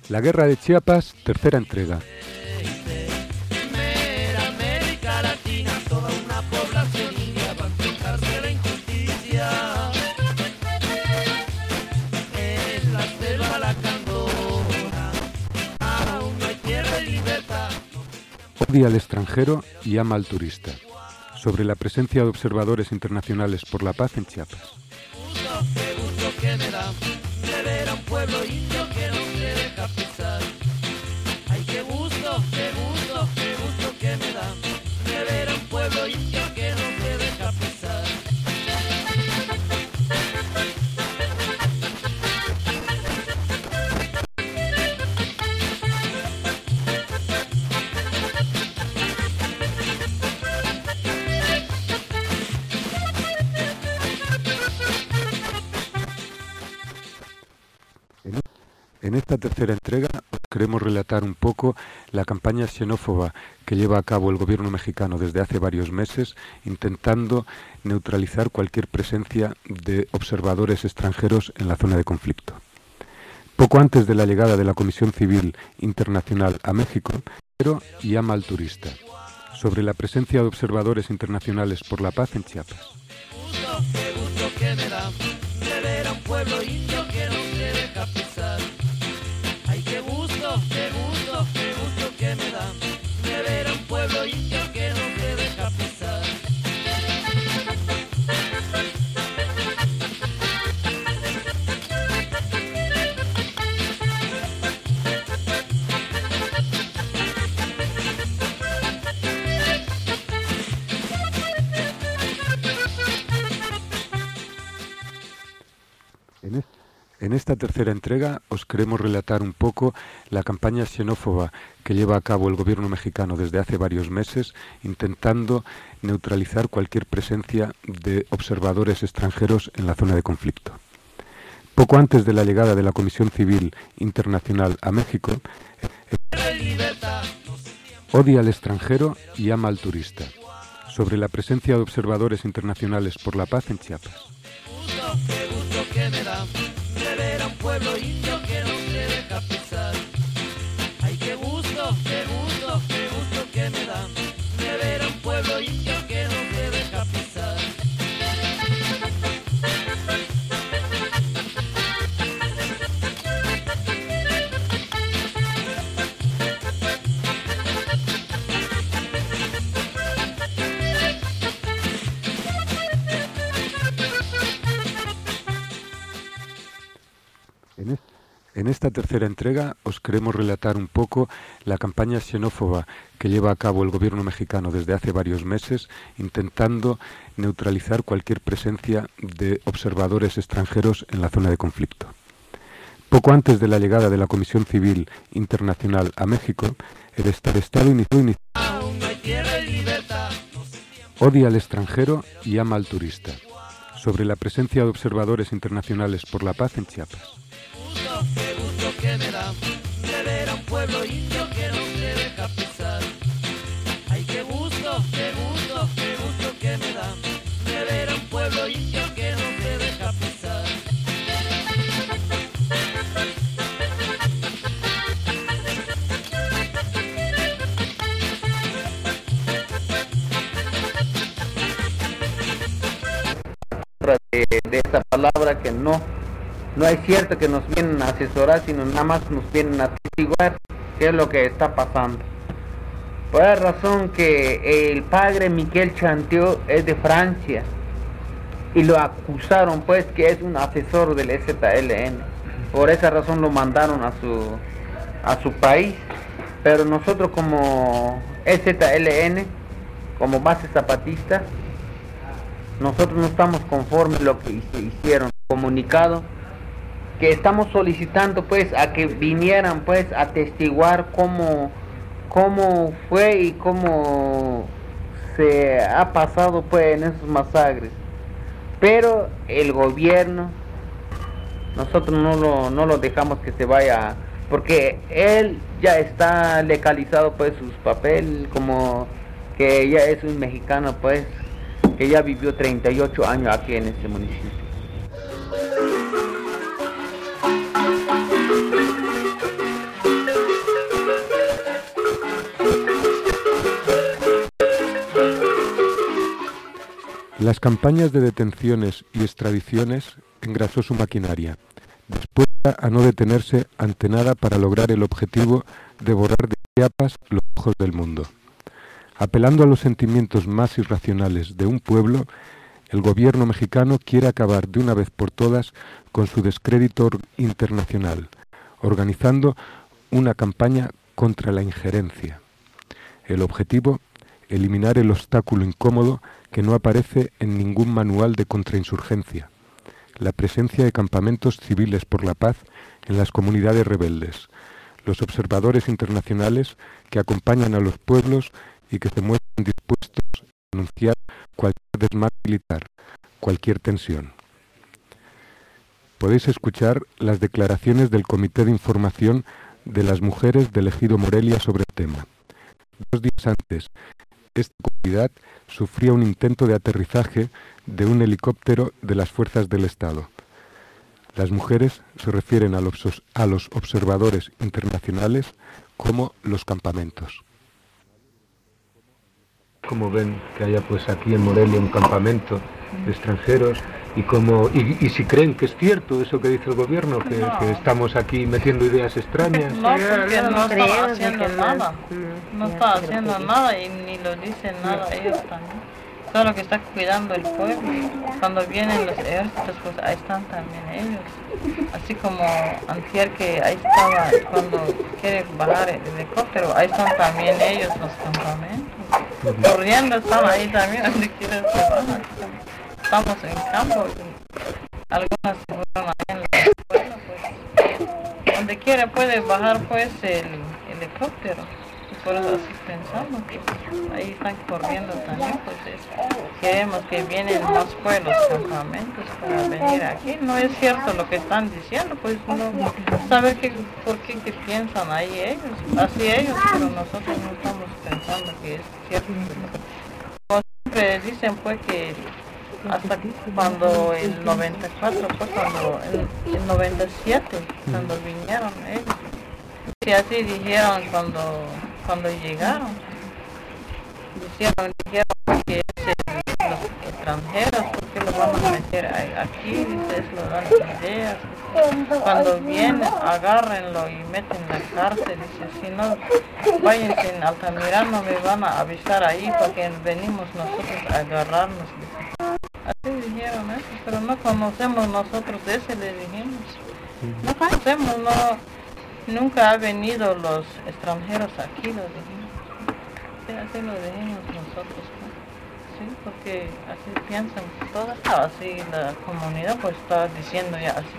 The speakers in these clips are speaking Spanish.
La Guerra de Chiapas, tercera entrega. América Latina, toda una población india va a enfrentarse a la injusticia. En la selva lacandona, aún no hay tierra y libertad. Odia al extranjero y ama al turista. Sobre la presencia de observadores internacionales por la paz en Chiapas. Qué gusto que me da de ver a un pueblo indio que no se deja pisar. Ay, qué gusto que me da de ver a un pueblo indio que no se deja pisar. En esta tercera entrega os queremos relatar un poco la campaña xenófoba que lleva a cabo el gobierno mexicano desde hace varios meses, intentando neutralizar cualquier presencia de observadores extranjeros en la zona de conflicto. Poco antes de la llegada de la Comisión Civil Internacional a México, pero y ama al turista. Sobre la presencia de observadores internacionales por la paz en Chiapas. Qué gusto que me da de ver a un pueblo indio que no se deja pisar. Ay, qué gusto que me da de ver a un pueblo indio que no se deja pisar. En esta tercera entrega os queremos relatar un poco la campaña xenófoba que lleva a cabo el gobierno mexicano desde hace varios meses, intentando neutralizar cualquier presencia de observadores extranjeros en la zona de conflicto. Poco antes de la llegada de la Comisión Civil Internacional a México, odia al extranjero y ama al turista. Sobre la presencia de observadores internacionales por la paz en Chiapas. Qué gusto que me da de ver a un pueblo indio que no se deja pisar. Ay, qué gusto que me da de ver a un pueblo indio que no se deja pisar. En esta tercera entrega os queremos relatar un poco la campaña xenófoba que lleva a cabo el gobierno mexicano desde hace varios meses, intentando neutralizar cualquier presencia de observadores extranjeros en la zona de conflicto. Poco antes de la llegada de la Comisión Civil Internacional a México, el Estado inició odia al extranjero y ama al turista. Sobre la presencia de observadores internacionales por la paz en Chiapas. Qué gusto que me da de ver a un pueblo indio que no se deja pisar. Ay, qué gusto que me da de ver a un pueblo indio que no se deja pisar. De esta palabra que no es cierto que nos vienen a asesorar, sino nada más nos vienen a atestiguar qué es lo que está pasando. Por la razón que el padre Miquel Chantió es de Francia y lo acusaron pues que es un asesor del EZLN. Por esa razón lo mandaron a su país, pero nosotros como EZLN, como base zapatista, nosotros no estamos conformes lo que hicieron comunicado, que estamos solicitando pues a que vinieran pues a atestiguar cómo fue y cómo se ha pasado pues en esos masacres. Pero el gobierno, nosotros no lo dejamos que se vaya, porque él ya está legalizado pues sus papeles, como que ya es un mexicano pues, que ya vivió 38 años aquí en este municipio. Las campañas de detenciones y extradiciones engrasó su maquinaria, dispuesta a no detenerse ante nada para lograr el objetivo de borrar de Chiapas los ojos del mundo. Apelando a los sentimientos más irracionales de un pueblo, el gobierno mexicano quiere acabar de una vez por todas con su descrédito internacional, organizando una campaña contra la injerencia. El objetivo, eliminar el obstáculo incómodo que no aparece en ningún manual de contrainsurgencia, la presencia de campamentos civiles por la paz en las comunidades rebeldes, los observadores internacionales que acompañan a los pueblos y que se muestran dispuestos a denunciar cualquier desmán militar, cualquier tensión. Podéis escuchar las declaraciones del Comité de Información de las Mujeres del Ejido Morelia sobre el tema. 2 días antes, esta comunidad sufría un intento de aterrizaje de un helicóptero de las fuerzas del Estado. Las mujeres se refieren a los observadores internacionales como los campamentos. Como ven que haya pues aquí en Morelia un campamento de extranjeros y si creen que es cierto eso que dice el gobierno, que estamos aquí metiendo ideas extrañas. No, porque no están haciendo nada, no está haciendo nada y ni lo dicen nada ellos también. Solo que está cuidando el pueblo. Cuando vienen los ejércitos, pues ahí están también ellos. Así como antier que ahí estaba, cuando quiere bajar el helicóptero, ahí están también ellos los campamentos. Corriendo están ahí también, donde quieren se bajan. Estamos en campo, algunas se fueron ahí en la escuela, pues. Donde quiera puede bajar pues el helicóptero. Por eso así pensamos que ahí están corriendo también, pues queremos que vienen más pueblos, campamentos para venir aquí. No es cierto lo que están diciendo, pues no saber por qué que piensan ahí ellos, así ellos, pero nosotros no estamos pensando que es cierto. Como siempre dicen pues que hasta cuando el 94, pues cuando el 97, cuando vinieron ellos, y así dijeron cuando llegaron, dijeron que es los extranjeros, ¿por qué lo van a meter aquí? Dice, lo dan ideas. Cuando vienen, agárrenlo y meten en la cárcel. Dice, si no, váyanse en Altamirano, me van a avisar ahí porque venimos nosotros a agarrarnos. Dice. Así dijeron eso, pero no conocemos nosotros de ese, le dijimos. No conocemos, nunca han venido los extranjeros aquí, lo dijimos. Sí, así lo dijimos nosotros. Sí, porque así piensan todas, así la comunidad pues está diciendo ya, así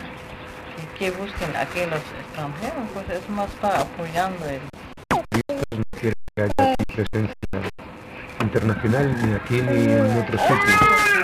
que busquen aquí los extranjeros, pues es más está apoyando el... No quiere que haya presencia internacional ni aquí ni en otros sitios.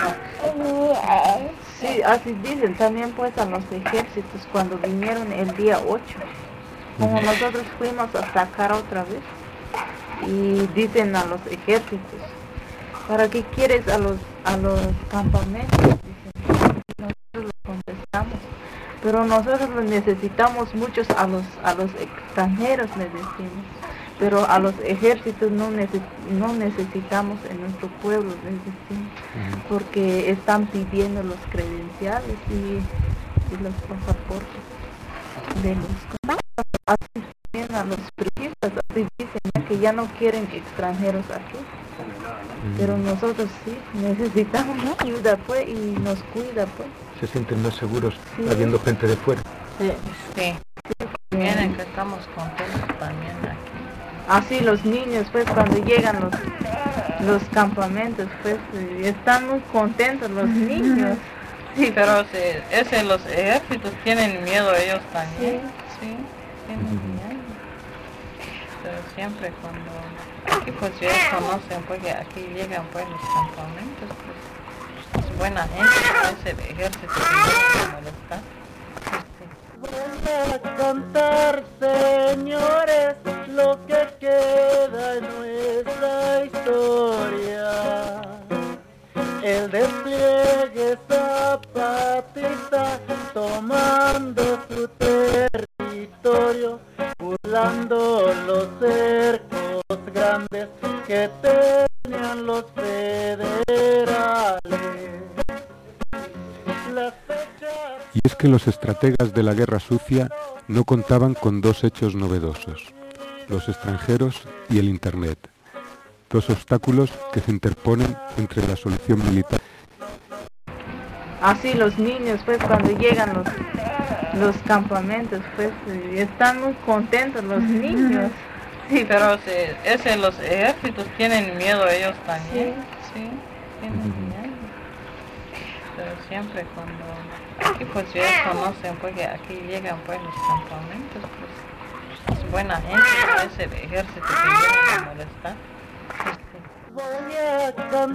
Sí, así dicen también pues a los ejércitos cuando vinieron el día 8, como nosotros fuimos a sacar otra vez, y dicen a los ejércitos, ¿para qué quieres a los campamentos? Dicen, nosotros lo contestamos, pero nosotros lo necesitamos muchos a los extranjeros, les decimos, pero a los ejércitos no necesitamos en nuestro pueblo, les decimos, porque están pidiendo los credenciales y los pasaportes de los campamentos. Así también a los priistas, así dicen que ya no quieren extranjeros aquí, pero nosotros sí necesitamos ayuda pues y nos cuida pues. ¿Se sienten más seguros habiendo gente de fuera? Sí. Vienen que estamos contentos también aquí. Así los niños pues cuando llegan los campamentos pues están muy contentos los niños. Sí, pero los ejércitos tienen miedo ellos también. Sí, tienen miedo. Pero siempre cuando aquí pues ellos conocen pues que aquí llegan pues los campamentos, pues es buena gente, pues el ejército que no molesta. Voy a contar, señores, lo que queda en nuestra historia. El despliegue zapatista tomando su territorio, burlando los cercos grandes que tenían los federales. es que los estrategas de la guerra sucia no contaban con dos hechos novedosos: los extranjeros y el Internet, dos obstáculos que se interponen entre la solución militar. Así los niños, pues cuando llegan los campamentos, pues están muy contentos los niños. Sí, pero los ejércitos tienen miedo ellos también. Sí, tienen miedo. Pero siempre cuando aquí pues ya conocen, pues que aquí llegan pues los campamentos, pues es buena gente, no es el ejército que viene a molestar.